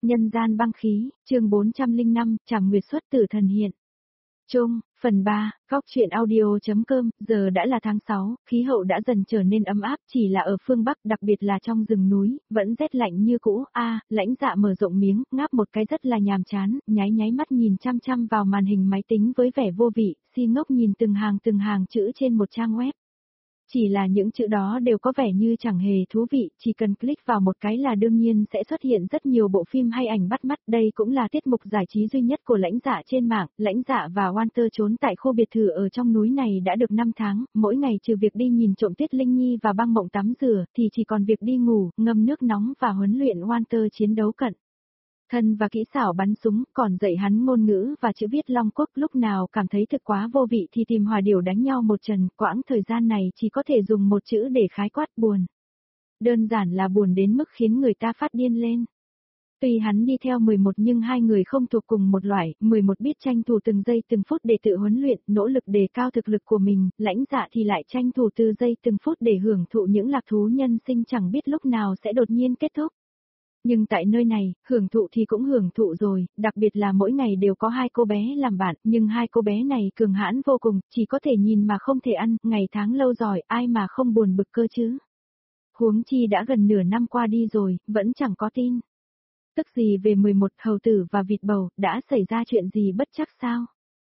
Nhân gian băng khí, chương 405, Trảm Nguyệt xuất tử thần hiện. Chung, phần 3, góc truyện audio.com, giờ đã là tháng 6, khí hậu đã dần trở nên ấm áp, chỉ là ở phương Bắc, đặc biệt là trong rừng núi, vẫn rét lạnh như cũ. Lãnh Dạ mở rộng miếng, ngáp một cái rất là nhàm chán, nháy mắt nhìn chăm chăm vào màn hình máy tính với vẻ vô vị, si ngốc nhìn từng hàng chữ trên một trang web. Chỉ là những chữ đó đều có vẻ như chẳng hề thú vị, chỉ cần click vào một cái là đương nhiên sẽ xuất hiện rất nhiều bộ phim hay ảnh bắt mắt. Đây cũng là tiết mục giải trí duy nhất của Lãnh Dạ trên mạng. Lãnh Dạ và Walter trốn tại khu biệt thự ở trong núi này đã được 5 tháng, mỗi ngày trừ việc đi nhìn trộm Tiết Linh Nhi và Băng Mộng tắm rửa, thì chỉ còn việc đi ngủ, ngâm nước nóng và huấn luyện Walter chiến đấu cận thân và kỹ xảo bắn súng, còn dạy hắn ngôn ngữ và chữ viết Long Quốc. Lúc nào cảm thấy thực quá vô vị thì tìm Hòa Điểu đánh nhau một trận. Quãng thời gian này chỉ có thể dùng một chữ để khái quát: buồn. Đơn giản là buồn đến mức khiến người ta phát điên lên. Tuy hắn đi theo 11 nhưng hai người không thuộc cùng một loại. 11 biết tranh thủ từng giây từng phút để tự huấn luyện, nỗ lực đề cao thực lực của mình. Lãnh Dạ thì lại tranh thủ từng giây từng phút để hưởng thụ những lạc thú nhân sinh chẳng biết lúc nào sẽ đột nhiên kết thúc. Nhưng tại nơi này, hưởng thụ thì cũng hưởng thụ rồi, đặc biệt là mỗi ngày đều có hai cô bé làm bạn, nhưng hai cô bé này cường hãn vô cùng, chỉ có thể nhìn mà không thể ăn, ngày tháng lâu rồi, ai mà không buồn bực cơ chứ. Huống chi đã gần nửa năm qua đi rồi, vẫn chẳng có tin tức gì về 11 hầu tử và vịt bầu. Đã xảy ra chuyện gì bất trắc sao?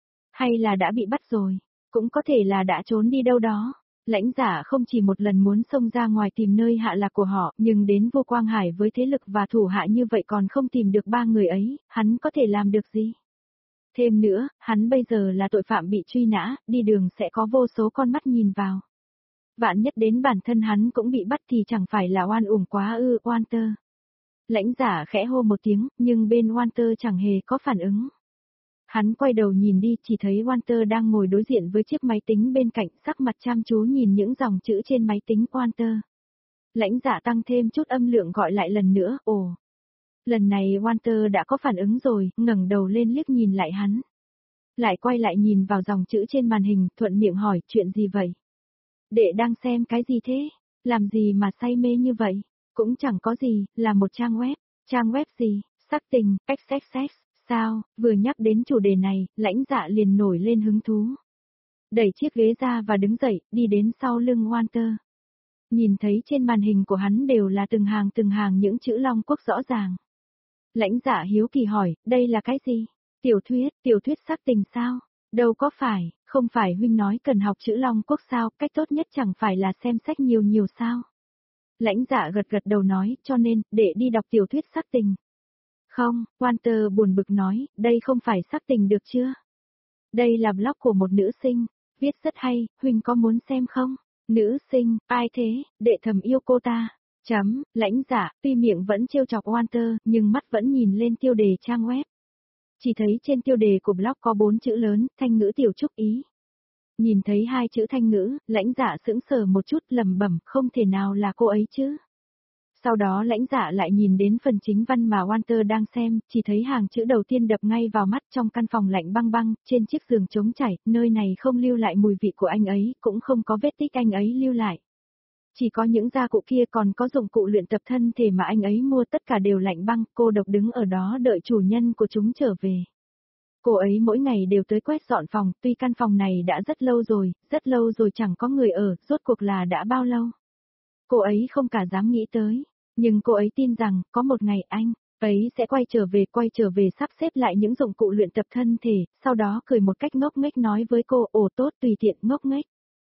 Hay là đã bị bắt rồi? Cũng có thể là đã trốn đi đâu đó. Lãnh Dạ không chỉ một lần muốn xông ra ngoài tìm nơi hạ lạc của họ, nhưng đến Vô Quang Hải với thế lực và thủ hạ như vậy còn không tìm được ba người ấy, hắn có thể làm được gì? Thêm nữa, hắn bây giờ là tội phạm bị truy nã, đi đường sẽ có vô số con mắt nhìn vào. Vạn nhất đến bản thân hắn cũng bị bắt thì chẳng phải là oan uổng quá ư? Walter. Lãnh Dạ khẽ hô một tiếng, nhưng bên Walter chẳng hề có phản ứng. Hắn quay đầu nhìn đi, chỉ thấy Walter đang ngồi đối diện với chiếc máy tính bên cạnh, sắc mặt chăm chú nhìn những dòng chữ trên máy tính. Walter. Lãnh Dạ tăng thêm chút âm lượng gọi lại lần nữa. Ồ. Lần này Walter đã có phản ứng rồi, ngẩng đầu lên liếc nhìn lại hắn. Lại quay lại nhìn vào dòng chữ trên màn hình, thuận miệng hỏi: chuyện gì vậy? Đệ đang xem cái gì thế? Làm gì mà say mê như vậy? Cũng chẳng có gì, là một trang web. Trang web gì? Sắc tình, XXX. Sao? Vừa nhắc đến chủ đề này, Lãnh Dạ liền nổi lên hứng thú. Đẩy chiếc ghế ra và đứng dậy, đi đến sau lưng Walter. Nhìn thấy trên màn hình của hắn đều là từng hàng những chữ Long Quốc rõ ràng. Lãnh Dạ hiếu kỳ hỏi: đây là cái gì? Tiểu thuyết sắc tình sao? Đâu có phải, không phải huynh nói cần học chữ Long Quốc sao? Cách tốt nhất chẳng phải là xem sách nhiều sao? Lãnh Dạ gật đầu nói: cho nên, để đi đọc tiểu thuyết sắc tình. Không, Walter buồn bực nói, đây không phải sắc tình được chưa? Đây là blog của một nữ sinh, viết rất hay, huynh có muốn xem không? Nữ sinh, ai thế? Đệ thầm yêu cô ta. Lãnh Dạ, tuy miệng vẫn trêu chọc Walter, nhưng mắt vẫn nhìn lên tiêu đề trang web. Chỉ thấy trên tiêu đề của blog có 4 chữ lớn, Thanh ngữ Tiểu Trúc Ý. Nhìn thấy 2 chữ Thanh ngữ, Lãnh Dạ sững sờ một chút, lẩm bẩm, không thể nào là cô ấy chứ. Sau đó Lãnh Dạ lại nhìn đến phần chính văn mà Walter đang xem, chỉ thấy hàng chữ đầu tiên đập ngay vào mắt: trong căn phòng lạnh băng, trên chiếc giường trống trải, nơi này không lưu lại mùi vị của anh ấy, cũng không có vết tích anh ấy lưu lại. Chỉ có những gia cụ kia, còn có dụng cụ luyện tập thân thể mà anh ấy mua, tất cả đều lạnh băng, cô độc đứng ở đó đợi chủ nhân của chúng trở về. Cô ấy mỗi ngày đều tới quét dọn phòng, tuy căn phòng này đã rất lâu rồi chẳng có người ở, rốt cuộc là đã bao lâu? Cô ấy không cả dám nghĩ tới, nhưng cô ấy tin rằng, có một ngày anh ấy sẽ quay trở về sắp xếp lại những dụng cụ luyện tập thân thể, sau đó cười một cách ngốc nghếch nói với cô: ồ tốt, tùy tiện, ngốc nghếch.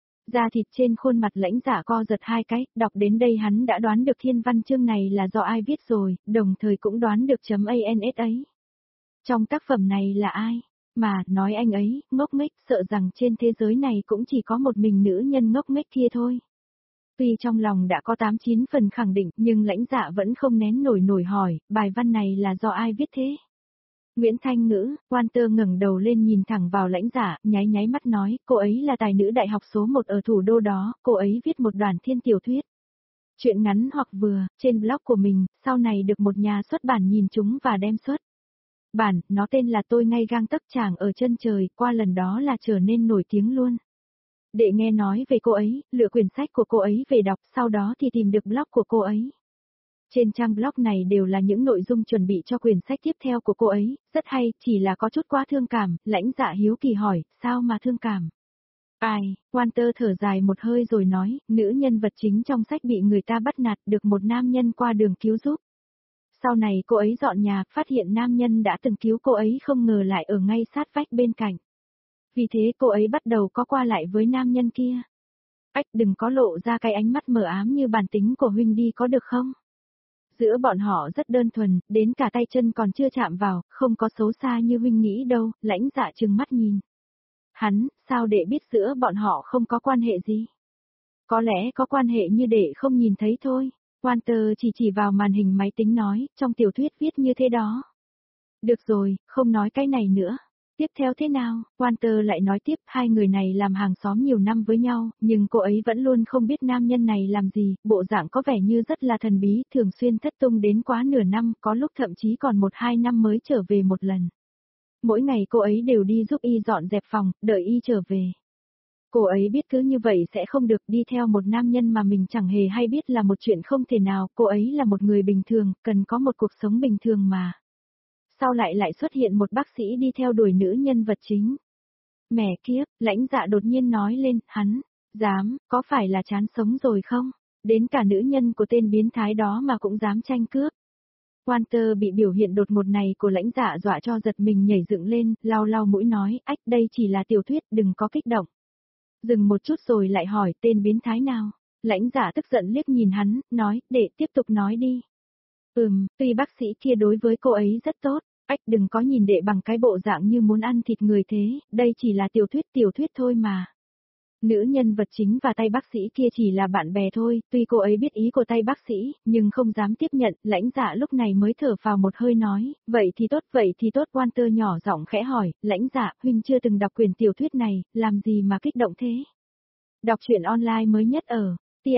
Da thịt trên khuôn mặt Lãnh Dạ co giật 2 cái, đọc đến đây hắn đã đoán được thiên văn chương này là do ai viết rồi, đồng thời cũng đoán được .ans ấy. Trong tác phẩm này là ai? Mà, nói anh ấy, ngốc nghếch, sợ rằng trên thế giới này cũng chỉ có một mình nữ nhân ngốc nghếch kia thôi. Tuy trong lòng đã có 8-9 phần khẳng định, nhưng Lãnh Dạ vẫn không nén nổi hỏi, bài văn này là do ai viết thế? Nguyễn Thanh Ngữ. Walter ngẩng đầu lên nhìn thẳng vào Lãnh Dạ, nháy mắt nói: cô ấy là tài nữ đại học số 1 ở thủ đô đó, cô ấy viết một đoàn thiên tiểu thuyết. Chuyện ngắn hoặc vừa, trên blog của mình, sau này được một nhà xuất bản nhìn chúng và đem xuất bản, nó tên là Tôi ngay gang tấc chàng ở chân trời, qua lần đó là trở nên nổi tiếng luôn. Đệ nghe nói về cô ấy, lựa quyển sách của cô ấy về đọc, sau đó thì tìm được blog của cô ấy. Trên trang blog này đều là những nội dung chuẩn bị cho quyển sách tiếp theo của cô ấy, rất hay, chỉ là có chút quá thương cảm, Lãnh Dạ hiếu kỳ hỏi, sao mà thương cảm? Ai, Walter thở dài một hơi rồi nói, nữ nhân vật chính trong sách bị người ta bắt nạt được một nam nhân qua đường cứu giúp. Sau này cô ấy dọn nhà, phát hiện nam nhân đã từng cứu cô ấy không ngờ lại ở ngay sát vách bên cạnh. Vì thế cô ấy bắt đầu có qua lại với nam nhân kia. Ách đừng có lộ ra cái ánh mắt mờ ám như bản tính của huynh đi có được không? Giữa bọn họ rất đơn thuần, đến cả tay chân còn chưa chạm vào, không có xấu xa như huynh nghĩ đâu, Lãnh Dạ trừng mắt nhìn. Hắn, sao đệ biết giữa bọn họ không có quan hệ gì? Có lẽ có quan hệ như đệ không nhìn thấy thôi. Walter chỉ vào màn hình máy tính nói, trong tiểu thuyết viết như thế đó. Được rồi, không nói cái này nữa. Tiếp theo thế nào? Walter lại nói tiếp, hai người này làm hàng xóm nhiều năm với nhau, nhưng cô ấy vẫn luôn không biết nam nhân này làm gì, bộ dạng có vẻ như rất là thần bí, thường xuyên thất tung đến quá nửa năm, có lúc thậm chí còn 1-2 năm mới trở về một lần. Mỗi ngày cô ấy đều đi giúp y dọn dẹp phòng, đợi y trở về. Cô ấy biết cứ như vậy sẽ không được đi theo một nam nhân mà mình chẳng hề hay biết là một chuyện không thể nào, cô ấy là một người bình thường, cần có một cuộc sống bình thường mà. Sao lại xuất hiện một bác sĩ đi theo đuổi nữ nhân vật chính? Mẹ kiếp, Lãnh Dạ đột nhiên nói lên, hắn, dám, có phải là chán sống rồi không? Đến cả nữ nhân của tên biến thái đó mà cũng dám tranh cướp. Walter bị biểu hiện đột ngột này của Lãnh Dạ dọa cho giật mình nhảy dựng lên, lau mũi nói, ách đây chỉ là tiểu thuyết, đừng có kích động. Dừng một chút rồi lại hỏi tên biến thái nào. Lãnh Dạ tức giận liếc nhìn hắn, nói, để tiếp tục nói đi. Tuy bác sĩ kia đối với cô ấy rất tốt, ách đừng có nhìn đệ bằng cái bộ dạng như muốn ăn thịt người thế, đây chỉ là tiểu thuyết thôi mà. Nữ nhân vật chính và tay bác sĩ kia chỉ là bạn bè thôi, tuy cô ấy biết ý của tay bác sĩ, nhưng không dám tiếp nhận, Lãnh Dạ lúc này mới thở phào một hơi nói, vậy thì tốt, Walter nhỏ giọng khẽ hỏi, Lãnh Dạ, huynh chưa từng đọc quyển tiểu thuyết này, làm gì mà kích động thế? Đọc truyện online mới nhất ở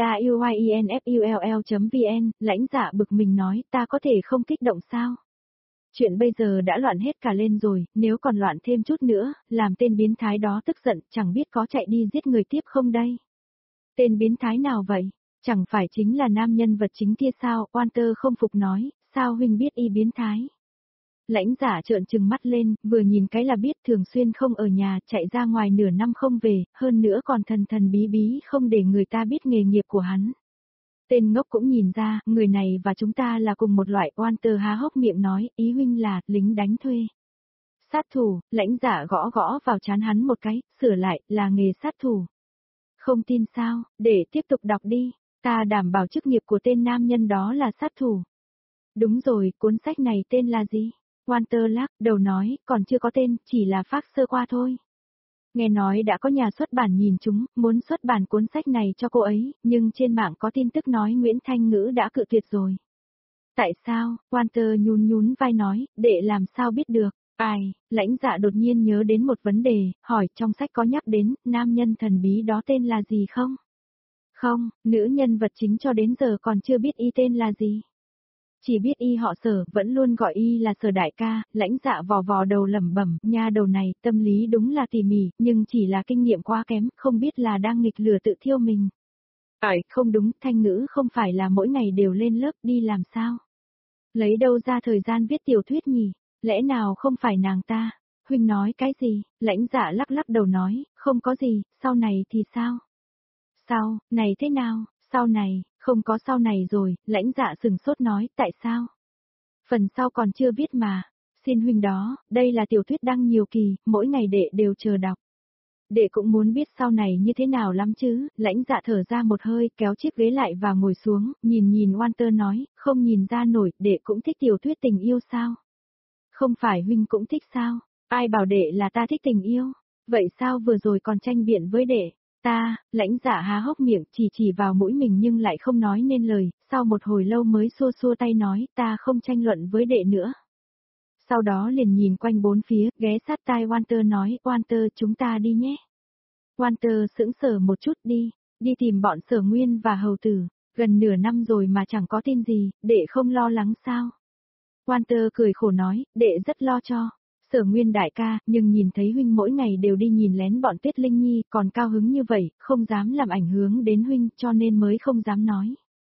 tiuyinfull.vn, Lãnh Dạ bực mình nói, ta có thể không kích động sao? Chuyện bây giờ đã loạn hết cả lên rồi, nếu còn loạn thêm chút nữa, làm tên biến thái đó tức giận, chẳng biết có chạy đi giết người tiếp không đây. Tên biến thái nào vậy? Chẳng phải chính là nam nhân vật chính kia sao? Walter không phục nói, sao huynh biết y biến thái? Lãnh Dạ trợn trừng mắt lên, vừa nhìn cái là biết thường xuyên không ở nhà, chạy ra ngoài nửa năm không về, hơn nữa còn thần bí không để người ta biết nghề nghiệp của hắn. Tên ngốc cũng nhìn ra, người này và chúng ta là cùng một loại. Walter há hốc miệng nói, ý huynh là, lính đánh thuê. Sát thủ, Lãnh Dạ gõ vào trán hắn một cái, sửa lại, là nghề sát thủ. Không tin sao, để tiếp tục đọc đi, ta đảm bảo chức nghiệp của tên nam nhân đó là sát thủ. Đúng rồi, cuốn sách này tên là gì? Walter lắc đầu nói, còn chưa có tên, chỉ là phác sơ qua thôi. Nghe nói đã có nhà xuất bản nhìn chúng, muốn xuất bản cuốn sách này cho cô ấy, nhưng trên mạng có tin tức nói Nguyễn Thanh Ngữ đã cự tuyệt rồi. Tại sao? Walter nhún vai nói, để làm sao biết được. Ai, Lãnh Dạ đột nhiên nhớ đến một vấn đề, hỏi trong sách có nhắc đến, nam nhân thần bí đó tên là gì không? Không, nữ nhân vật chính cho đến giờ còn chưa biết y tên là gì. Chỉ biết y họ Sở, vẫn luôn gọi y là Sở đại ca. Lãnh Dạ vò đầu lẩm bẩm, nha đầu này, tâm lý đúng là tỉ mỉ, nhưng chỉ là kinh nghiệm quá kém, không biết là đang nghịch lừa tự thiêu mình. Không đúng, Thanh Ngữ không phải là mỗi ngày đều lên lớp đi làm sao? Lấy đâu ra thời gian viết tiểu thuyết nhỉ? Lẽ nào không phải nàng ta? Huynh nói cái gì? Lãnh Dạ lắc đầu nói, không có gì, sau này thì sao? Sau, này thế nào? Sau này, không có sau này rồi, Lãnh Dạ sừng sốt nói, tại sao? Phần sau còn chưa viết mà. Xin huynh đó, đây là tiểu thuyết đăng nhiều kỳ, mỗi ngày đệ đều chờ đọc. Đệ cũng muốn biết sau này như thế nào lắm chứ, Lãnh Dạ thở ra một hơi, kéo chiếc ghế lại và ngồi xuống, nhìn Walter nói, không nhìn ra nổi, đệ cũng thích tiểu thuyết tình yêu sao? Không phải huynh cũng thích sao? Ai bảo đệ là ta thích tình yêu? Vậy sao vừa rồi còn tranh biện với đệ? Ta, Lãnh Dạ há hốc miệng, chỉ vào mũi mình nhưng lại không nói nên lời, sau một hồi lâu mới xua tay nói, ta không tranh luận với đệ nữa. Sau đó liền nhìn quanh bốn phía, ghé sát tai Walter nói, Walter chúng ta đi nhé. Walter sững sờ một chút đi tìm bọn Sở Nguyên và Hầu Tử, gần nửa năm rồi mà chẳng có tin gì, đệ không lo lắng sao? Walter cười khổ nói, đệ rất lo cho. Sở Nguyên đại ca, nhưng nhìn thấy huynh mỗi ngày đều đi nhìn lén bọn Tuyết Linh Nhi, còn cao hứng như vậy, không dám làm ảnh hưởng đến huynh cho nên mới không dám nói.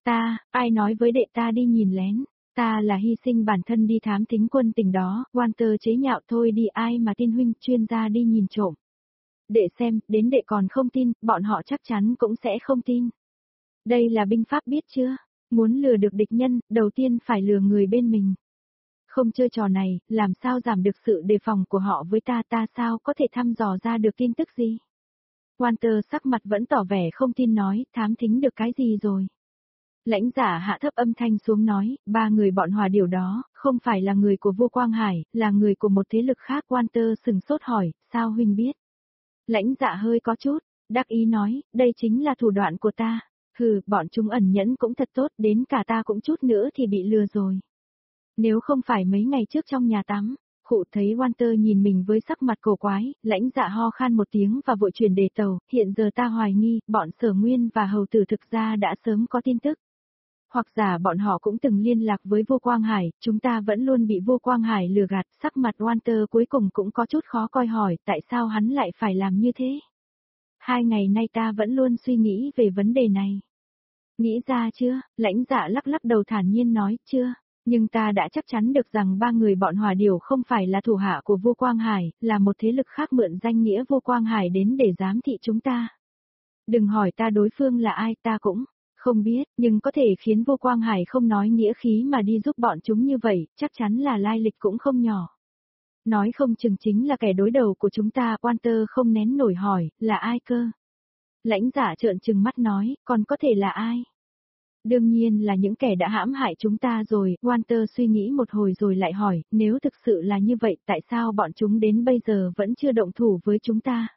Ai nói với đệ ta đi nhìn lén, ta là hy sinh bản thân đi thám thính quân tình đó, Walter chế nhạo thôi đi ai mà tin huynh chuyên gia đi nhìn trộm. Đệ xem, đến đệ còn không tin, bọn họ chắc chắn cũng sẽ không tin. Đây là binh pháp biết chưa? Muốn lừa được địch nhân, đầu tiên phải lừa người bên mình. Không chơi trò này, làm sao giảm được sự đề phòng của họ với ta sao có thể thăm dò ra được tin tức gì? Walter sắc mặt vẫn tỏ vẻ không tin nói, thám thính được cái gì rồi? Lãnh giả hạ thấp âm thanh xuống nói, 3 người bọn Hòa Điểu đó, không phải là người của vua Quang Hải, là người của một thế lực khác. Walter sừng sốt hỏi, sao huynh biết? Lãnh dạ hơi có chút, đắc ý nói, đây chính là thủ đoạn của ta. Hừ, bọn chúng ẩn nhẫn cũng thật tốt, đến cả ta cũng chút nữa thì bị lừa rồi. Nếu không phải mấy ngày trước trong nhà tắm, Khụ thấy Walter nhìn mình với sắc mặt cổ quái, lãnh dạ ho khan một tiếng và vội chuyển đề tàu, hiện giờ ta hoài nghi, bọn Sở Nguyên và Hầu Tử thực ra đã sớm có tin tức. Hoặc giả bọn họ cũng từng liên lạc với vua Quang Hải, chúng ta vẫn luôn bị vua Quang Hải lừa gạt, sắc mặt Walter cuối cùng cũng có chút khó coi hỏi tại sao hắn lại phải làm như thế. 2 ngày nay ta vẫn luôn suy nghĩ về vấn đề này. Nghĩ ra chưa? Lãnh dạ lắc lắc đầu thản nhiên nói, chưa. Nhưng ta đã chắc chắn được rằng 3 người bọn Hòa Điểu không phải là thủ hạ của vua Quang Hải, là một thế lực khác mượn danh nghĩa vua Quang Hải đến để giám thị chúng ta. Đừng hỏi ta đối phương là ai, ta cũng không biết, nhưng có thể khiến vua Quang Hải không nói nghĩa khí mà đi giúp bọn chúng như vậy, chắc chắn là lai lịch cũng không nhỏ. Nói không chừng chính là kẻ đối đầu của chúng ta. Walter không nén nổi hỏi, là ai cơ? Lãnh giả trợn trừng mắt nói, còn có thể là ai? Đương nhiên là những kẻ đã hãm hại chúng ta rồi. Walter suy nghĩ một hồi rồi lại hỏi, nếu thực sự là như vậy tại sao bọn chúng đến bây giờ vẫn chưa động thủ với chúng ta?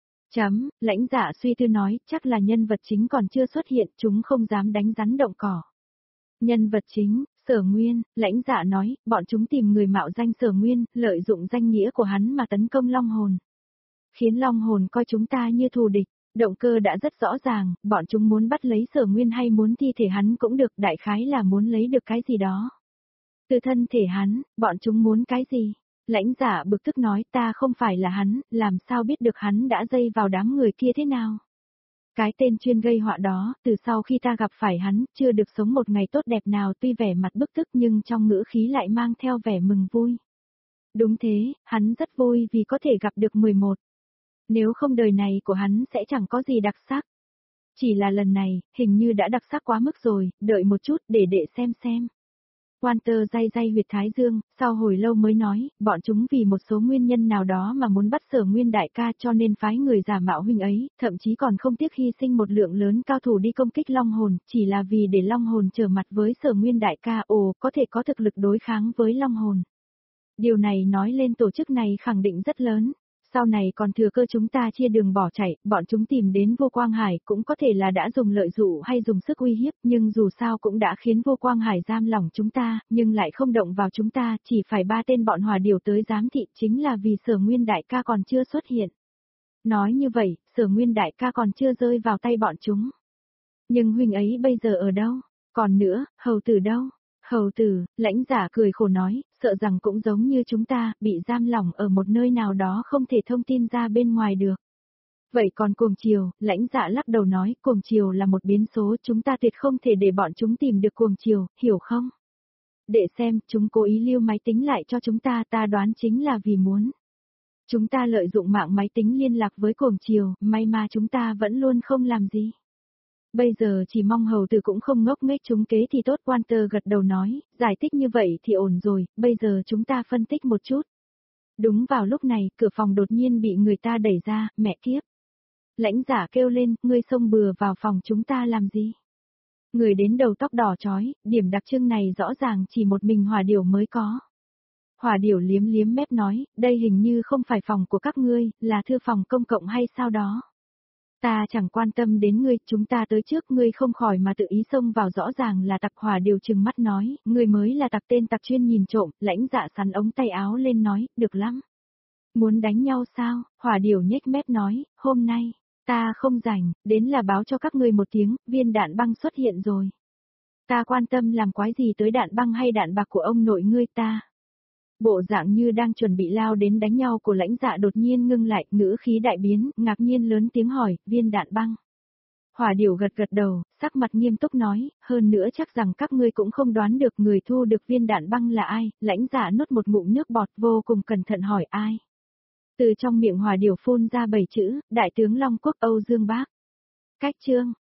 Lãnh giả suy tư nói, chắc là nhân vật chính còn chưa xuất hiện, chúng không dám đánh rắn động cỏ. Nhân vật chính, Sở Nguyên, lãnh giả nói, bọn chúng tìm người mạo danh Sở Nguyên, lợi dụng danh nghĩa của hắn mà tấn công Long Hồn. Khiến Long Hồn coi chúng ta như thù địch, động cơ đã rất rõ ràng, bọn chúng muốn bắt lấy Sở Nguyên hay muốn thi thể hắn cũng được, đại khái là muốn lấy được cái gì đó. Từ thân thể hắn, bọn chúng muốn cái gì? Lãnh giả bực tức nói ta không phải là hắn, làm sao biết được hắn đã dây vào đám người kia thế nào? Cái tên chuyên gây họa đó, từ sau khi ta gặp phải hắn, chưa được sống một ngày tốt đẹp nào, tuy vẻ mặt bức tức nhưng trong ngữ khí lại mang theo vẻ mừng vui. Đúng thế, hắn rất vui vì có thể gặp được 11. Nếu không đời này của hắn sẽ chẳng có gì đặc sắc. Chỉ là lần này, hình như đã đặc sắc quá mức rồi, đợi một chút để đệ xem. Walter day huyệt thái dương, sau hồi lâu mới nói, bọn chúng vì một số nguyên nhân nào đó mà muốn bắt Sở Nguyên đại ca cho nên phái người giả mạo huynh ấy, thậm chí còn không tiếc hy sinh một lượng lớn cao thủ đi công kích Long Hồn, chỉ là vì để Long Hồn trở mặt với Sở Nguyên đại ca, có thể có thực lực đối kháng với Long Hồn. Điều này nói lên tổ chức này khẳng định rất lớn. Sau này còn thừa cơ chúng ta chia đường bỏ chạy, bọn chúng tìm đến vua Quang Hải cũng có thể là đã dùng lợi dụ hay dùng sức uy hiếp, nhưng dù sao cũng đã khiến vua Quang Hải giam lỏng chúng ta, nhưng lại không động vào chúng ta, chỉ phải 3 tên bọn Hòa Điểu tới giám thị chính là vì Sở Nguyên đại ca còn chưa xuất hiện. Nói như vậy, Sở Nguyên đại ca còn chưa rơi vào tay bọn chúng. Nhưng huynh ấy bây giờ ở đâu? Còn nữa, Hầu Tử đâu? Hầu Tử, lãnh giả cười khổ nói, sợ rằng cũng giống như chúng ta, bị giam lỏng ở một nơi nào đó không thể thông tin ra bên ngoài được. Vậy còn Cuồng Triều, lãnh giả lắc đầu nói, Cuồng Triều là một biến số, chúng ta tuyệt không thể để bọn chúng tìm được Cuồng Triều, hiểu không? Để xem, chúng cố ý lưu máy tính lại cho chúng ta, ta đoán chính là vì muốn. Chúng ta lợi dụng mạng máy tính liên lạc với Cuồng Triều, may mà chúng ta vẫn luôn không làm gì. Bây giờ chỉ mong Hầu Tử cũng không ngốc nghếch trúng kế thì tốt. Walter gật đầu nói, giải thích như vậy thì ổn rồi, bây giờ chúng ta phân tích một chút. Đúng vào lúc này, cửa phòng đột nhiên bị người ta đẩy ra, mẹ kiếp. Lãnh giả kêu lên, ngươi xông bừa vào phòng chúng ta làm gì? Người đến đầu tóc đỏ chói, điểm đặc trưng này rõ ràng chỉ một mình Hòa Điểu mới có. Hòa Điểu liếm liếm mép nói, đây hình như không phải phòng của các ngươi, là thư phòng công cộng hay sao đó. Ta chẳng quan tâm đến ngươi, chúng ta tới trước ngươi không khỏi mà tự ý xông vào, rõ ràng là tặc. Hòa Điểu trừng mắt nói, ngươi mới là tặc, tên tặc chuyên nhìn trộm. Lãnh dạ sắn ống tay áo lên nói, được lắm. Muốn đánh nhau sao? Hòa Điểu nhếch mép nói, hôm nay, ta không rảnh, đến là báo cho các ngươi một tiếng, viên đạn băng xuất hiện rồi. Ta quan tâm làm quái gì tới đạn băng hay đạn bạc của ông nội ngươi ta. Bộ dạng như đang chuẩn bị lao đến đánh nhau của lãnh dạ đột nhiên ngưng lại, ngữ khí đại biến, ngạc nhiên lớn tiếng hỏi, viên đạn băng. Hỏa điểu gật gật đầu, sắc mặt nghiêm túc nói, hơn nữa chắc rằng các ngươi cũng không đoán được người thu được viên đạn băng là ai, lãnh giả nuốt một ngụm nước bọt vô cùng cẩn thận hỏi ai. Từ trong miệng hỏa điểu phun ra 7 chữ, Đại tướng Long Quốc Âu Dương Bác. Cách chương,